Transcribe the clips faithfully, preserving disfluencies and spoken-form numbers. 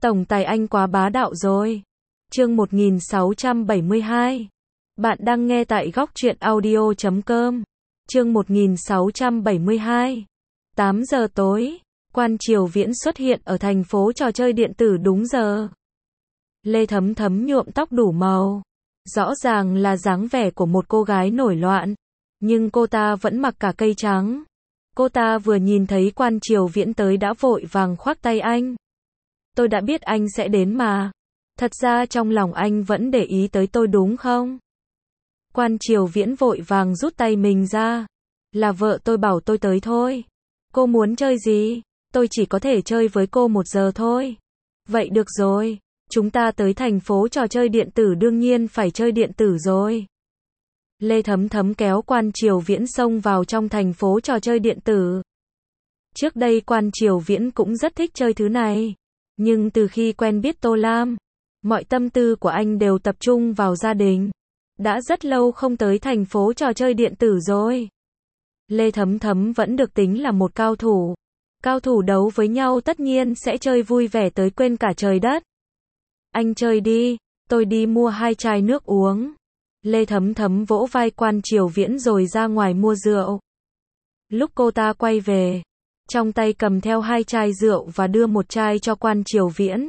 Tổng tài anh quá bá đạo rồi. Chương một nghìn sáu trăm bảy mươi hai. Bạn đang nghe tại góc truyện audio chấm com. Chương một nghìn sáu trăm bảy mươi hai. tám giờ tối, Quan Triều Viễn xuất hiện ở thành phố trò chơi điện tử đúng giờ. Lê Thấm Thấm nhuộm tóc đủ màu. Rõ ràng là dáng vẻ của một cô gái nổi loạn. Nhưng cô ta vẫn mặc cả cây trắng. Cô ta vừa nhìn thấy Quan Triều Viễn tới đã vội vàng khoác tay anh. Tôi đã biết anh sẽ đến mà. Thật ra trong lòng anh vẫn để ý tới tôi đúng không? Quan Triều Viễn vội vàng rút tay mình ra. Là vợ tôi bảo tôi tới thôi. Cô muốn chơi gì? Tôi chỉ có thể chơi với cô một giờ thôi. Vậy được rồi. Chúng ta tới thành phố trò chơi điện tử đương nhiên phải chơi điện tử rồi. Lê Thấm Thấm kéo Quan Triều Viễn xông vào trong thành phố trò chơi điện tử. Trước đây Quan Triều Viễn cũng rất thích chơi thứ này. Nhưng từ khi quen biết Tô Lam, mọi tâm tư của anh đều tập trung vào gia đình. Đã rất lâu không tới thành phố trò chơi điện tử rồi. Lê Thấm Thấm vẫn được tính là một cao thủ. Cao thủ đấu với nhau tất nhiên sẽ chơi vui vẻ tới quên cả trời đất. Anh chơi đi, tôi đi mua hai chai nước uống. Lê Thấm Thấm vỗ vai Quan Triều Viễn rồi ra ngoài mua rượu. Lúc cô ta quay về, trong tay cầm theo hai chai rượu và đưa một chai cho Quan Triều Viễn.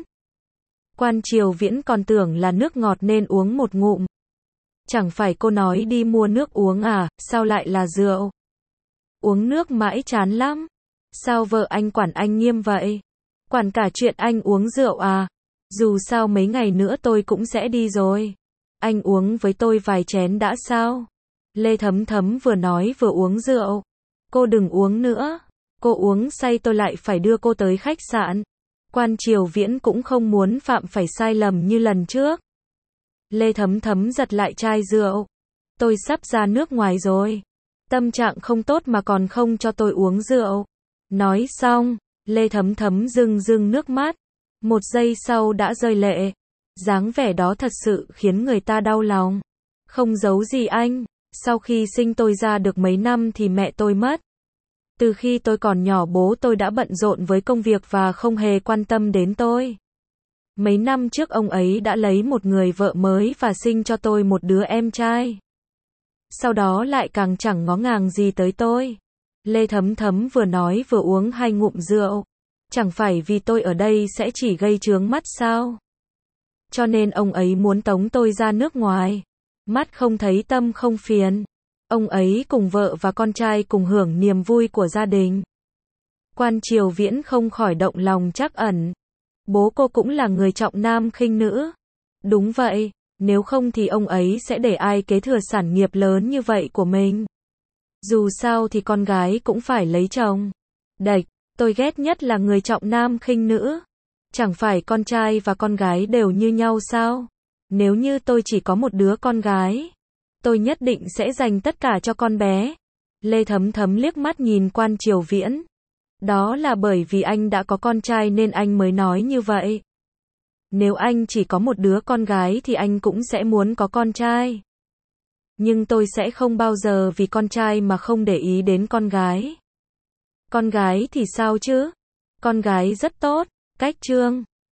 Quan Triều Viễn còn tưởng là nước ngọt nên uống một ngụm. Chẳng phải cô nói đi mua nước uống à, sao lại là rượu? Uống nước mãi chán lắm. Sao vợ anh quản anh nghiêm vậy? Quản cả chuyện anh uống rượu à? Dù sao mấy ngày nữa tôi cũng sẽ đi rồi. Anh uống với tôi vài chén đã sao? Lê Thấm Thấm vừa nói vừa uống rượu. Cô đừng uống nữa. Cô uống say tôi lại phải đưa cô tới khách sạn. Quan Triều Viễn cũng không muốn phạm phải sai lầm như lần trước. Lê Thấm Thấm giật lại chai rượu. Tôi sắp ra nước ngoài rồi. Tâm trạng không tốt mà còn không cho tôi uống rượu. Nói xong, Lê Thấm Thấm rưng rưng nước mắt. Một giây sau đã rơi lệ. Dáng vẻ đó thật sự khiến người ta đau lòng. Không giấu gì anh, sau khi sinh tôi ra được mấy năm thì mẹ tôi mất. Từ khi tôi còn nhỏ bố tôi đã bận rộn với công việc và không hề quan tâm đến tôi. Mấy năm trước ông ấy đã lấy một người vợ mới và sinh cho tôi một đứa em trai. Sau đó lại càng chẳng ngó ngàng gì tới tôi. Lê Thấm Thấm vừa nói vừa uống hai ngụm rượu. Chẳng phải vì tôi ở đây sẽ chỉ gây chướng mắt sao? Cho nên ông ấy muốn tống tôi ra nước ngoài. Mắt không thấy tâm không phiền. Ông ấy cùng vợ và con trai cùng hưởng niềm vui của gia đình. Quan Triều Viễn không khỏi động lòng trắc ẩn. Bố cô cũng là người trọng nam khinh nữ. Đúng vậy, nếu không thì ông ấy sẽ để ai kế thừa sản nghiệp lớn như vậy của mình. Dù sao thì con gái cũng phải lấy chồng. Đệch, tôi ghét nhất là người trọng nam khinh nữ. Chẳng phải con trai và con gái đều như nhau sao? Nếu như tôi chỉ có một đứa con gái, tôi nhất định sẽ dành tất cả cho con bé. Lê Thấm Thấm liếc mắt nhìn Quan Triều Viễn. Đó là bởi vì anh đã có con trai nên anh mới nói như vậy. Nếu anh chỉ có một đứa con gái thì anh cũng sẽ muốn có con trai. Nhưng tôi sẽ không bao giờ vì con trai mà không để ý đến con gái. Con gái thì sao chứ? Con gái rất tốt. Cách Trương